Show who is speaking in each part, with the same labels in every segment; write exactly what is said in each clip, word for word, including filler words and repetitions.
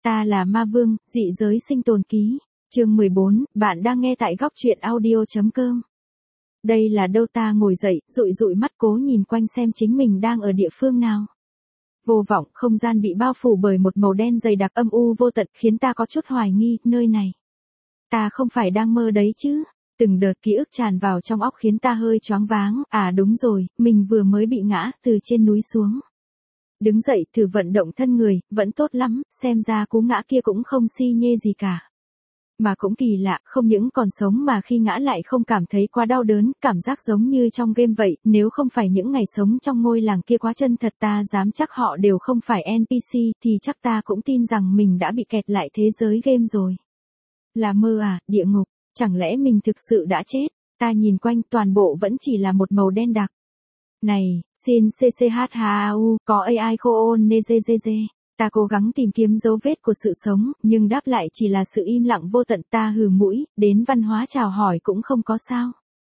Speaker 1: Ta là Ma Vương, dị giới sinh tồn ký. Chương mười bốn, bạn đang nghe tại góc truyện audio chấm com. Đây là đâu? Ta ngồi dậy, dụi dụi mắt cố nhìn quanh xem chính mình đang ở địa phương nào. Vô vọng, không gian bị bao phủ bởi một màu đen dày đặc âm u vô tận khiến ta có chút hoài nghi, nơi này. Ta không phải đang mơ đấy chứ? Từng đợt ký ức tràn vào trong óc khiến ta hơi choáng váng, à đúng rồi, mình vừa mới bị ngã từ trên núi xuống. Đứng dậy thử vận động thân người, vẫn tốt lắm, xem ra cú ngã kia cũng không si nhê gì cả. Mà cũng kỳ lạ, không những còn sống mà khi ngã lại không cảm thấy quá đau đớn, cảm giác giống như trong game vậy, nếu không phải những ngày sống trong ngôi làng kia quá chân thật ta dám chắc họ đều không phải en pê xê, thì chắc ta cũng tin rằng mình đã bị kẹt lại thế giới game rồi. Là mơ à, địa ngục, chẳng lẽ mình thực sự đã chết? Ta nhìn quanh toàn bộ vẫn chỉ là một màu đen đặc. Này, xin xê xê hát hát u, có a i khô ôn nê dê dê dê. Ta cố gắng tìm kiếm dấu vết của sự sống, nhưng đáp lại chỉ là sự im lặng vô tận. Ta hừ mũi, đến văn hóa chào hỏi cũng không có sao.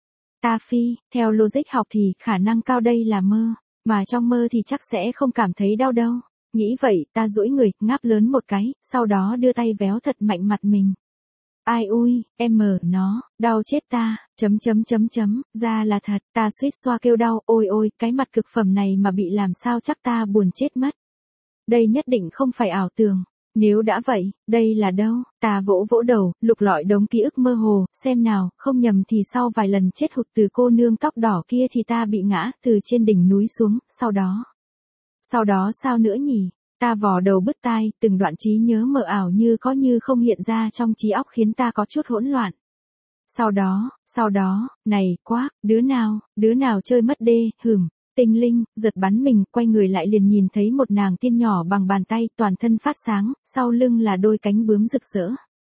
Speaker 1: Ta phi, theo logic học thì khả năng cao đây là mơ, mà trong mơ thì chắc sẽ không cảm thấy đau đâu. Nghĩ vậy, ta duỗi người, ngáp lớn một cái, sau đó đưa tay véo thật mạnh mặt mình. Ai ui, em mờ nó, đau chết ta, chấm chấm chấm chấm, ra là thật, ta suýt xoa kêu đau, ôi ôi, cái mặt cực phẩm này mà bị làm sao chắc ta buồn chết mất. Đây nhất định không phải ảo tưởng, nếu đã vậy, đây là đâu? Ta vỗ vỗ đầu, lục lọi đống ký ức mơ hồ, xem nào, không nhầm thì sau vài lần chết hụt từ cô nương tóc đỏ kia thì ta bị ngã từ trên đỉnh núi xuống, sau đó. Sau đó sao nữa nhỉ? Ta vò đầu bứt tai, từng đoạn trí nhớ mờ ảo như có như không hiện ra trong trí óc khiến ta có chút hỗn loạn. Sau đó, sau đó, này, quá, đứa nào, đứa nào chơi mất đê, hửm, tinh linh, giật bắn mình, quay người lại liền nhìn thấy một nàng tiên nhỏ bằng bàn tay, toàn thân phát sáng, sau lưng là đôi cánh bướm rực rỡ.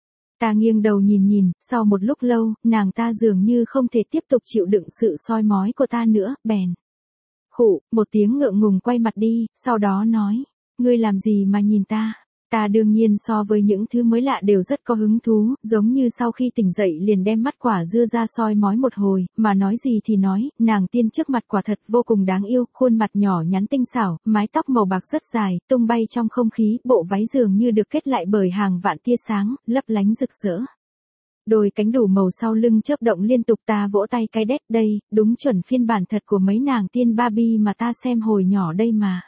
Speaker 1: Ta nghiêng đầu nhìn nhìn, sau một lúc lâu, nàng ta dường như không thể tiếp tục chịu đựng sự soi mói của ta nữa, bèn. Khụ, một tiếng ngượng ngùng quay mặt đi, sau đó nói. Ngươi làm gì mà nhìn ta? Ta đương nhiên so với những thứ mới lạ đều rất có hứng thú, giống như sau khi tỉnh dậy liền đem mắt quả dưa ra soi mói một hồi, mà nói gì thì nói, nàng tiên trước mặt quả thật vô cùng đáng yêu, khuôn mặt nhỏ nhắn tinh xảo, mái tóc màu bạc rất dài, tung bay trong không khí, bộ váy dường như được kết lại bởi hàng vạn tia sáng, lấp lánh rực rỡ. Đôi cánh đủ màu sau lưng chớp động liên tục, ta vỗ tay cái đét, đây, đúng chuẩn phiên bản thật của mấy nàng tiên Barbie mà ta xem hồi nhỏ đây mà.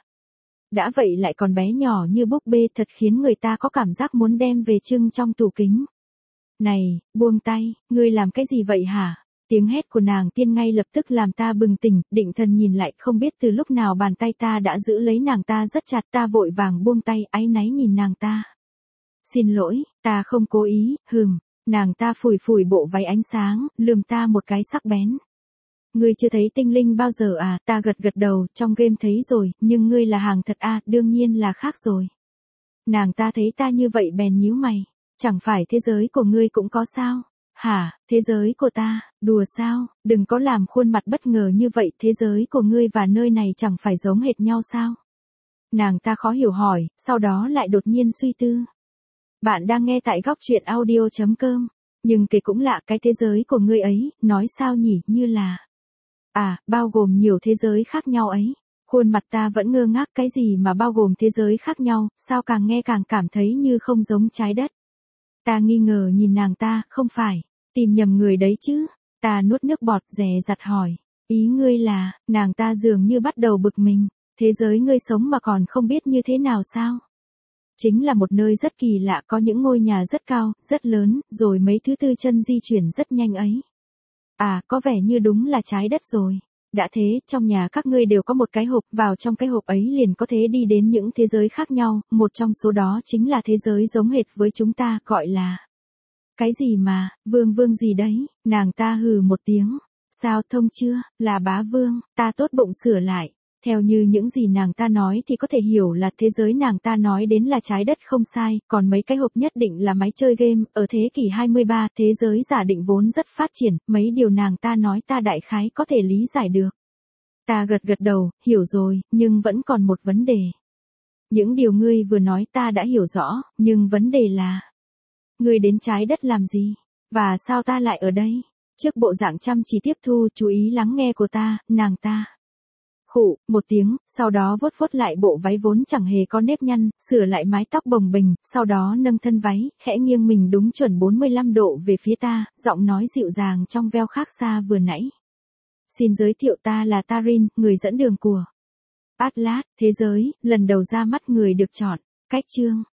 Speaker 1: Đã vậy lại còn bé nhỏ như búp bê, thật khiến người ta có cảm giác muốn đem về trưng trong tủ kính. Này, buông tay, ngươi làm cái gì vậy hả? Tiếng hét của nàng tiên ngay lập tức làm ta bừng tỉnh, định thần nhìn lại, không biết từ lúc nào bàn tay ta đã giữ lấy nàng ta rất chặt, ta vội vàng buông tay, áy náy nhìn nàng ta. Xin lỗi, ta không cố ý, hừm, nàng ta phủi phủi bộ váy ánh sáng, lườm ta một cái sắc bén. Ngươi chưa thấy tinh linh bao giờ à? Ta gật gật đầu, trong game thấy rồi, nhưng ngươi là hàng thật à? Đương nhiên là khác rồi. Nàng ta thấy ta như vậy bèn nhíu mày. Chẳng phải thế giới của ngươi cũng có sao? Hả, thế giới của ta, đùa sao? Đừng có làm khuôn mặt bất ngờ như vậy, thế giới của ngươi và nơi này chẳng phải giống hệt nhau sao? Nàng ta khó hiểu hỏi, sau đó lại đột nhiên suy tư. Bạn đang nghe tại góc truyện audio chấm com, nhưng kể cũng lạ, cái thế giới của ngươi ấy, nói sao nhỉ, như là... À, bao gồm nhiều thế giới khác nhau ấy. Khuôn mặt ta vẫn ngơ ngác, cái gì mà bao gồm thế giới khác nhau, sao càng nghe càng cảm thấy như không giống trái đất. Ta nghi ngờ nhìn nàng ta, không phải, tìm nhầm người đấy chứ. Ta nuốt nước bọt dè dặt hỏi, ý ngươi là, nàng ta dường như bắt đầu bực mình, thế giới ngươi sống mà còn không biết như thế nào sao? Chính là một nơi rất kỳ lạ, có những ngôi nhà rất cao, rất lớn, rồi mấy thứ tư chân di chuyển rất nhanh ấy. À, có vẻ như đúng là trái đất rồi. Đã thế, trong nhà các ngươi đều có một cái hộp, vào trong cái hộp ấy liền có thể đi đến những thế giới khác nhau, một trong số đó chính là thế giới giống hệt với chúng ta, gọi là... Cái gì mà, vương vương gì đấy, nàng ta hừ một tiếng. Sao thông chưa, là bá vương, ta tốt bụng sửa lại. Theo như những gì nàng ta nói thì có thể hiểu là thế giới nàng ta nói đến là trái đất không sai, còn mấy cái hộp nhất định là máy chơi game, ở thế kỷ hai mươi ba, thế giới giả định vốn rất phát triển, mấy điều nàng ta nói ta đại khái có thể lý giải được. Ta gật gật đầu, hiểu rồi, nhưng vẫn còn một vấn đề. Những điều ngươi vừa nói ta đã hiểu rõ, nhưng vấn đề là... Ngươi đến trái đất làm gì? Và sao ta lại ở đây? Trước bộ dạng chăm chỉ tiếp thu, chú ý lắng nghe của ta, nàng ta... Khụ, một tiếng, sau đó vuốt vuốt lại bộ váy vốn chẳng hề có nếp nhăn, sửa lại mái tóc bồng bềnh, sau đó nâng thân váy, khẽ nghiêng mình đúng chuẩn bốn mươi lăm độ về phía ta, giọng nói dịu dàng trong veo khác xa vừa nãy. Xin giới thiệu ta là Tarin, người dẫn đường của Atlas, thế giới, lần đầu ra mắt người được chọn. Cách chương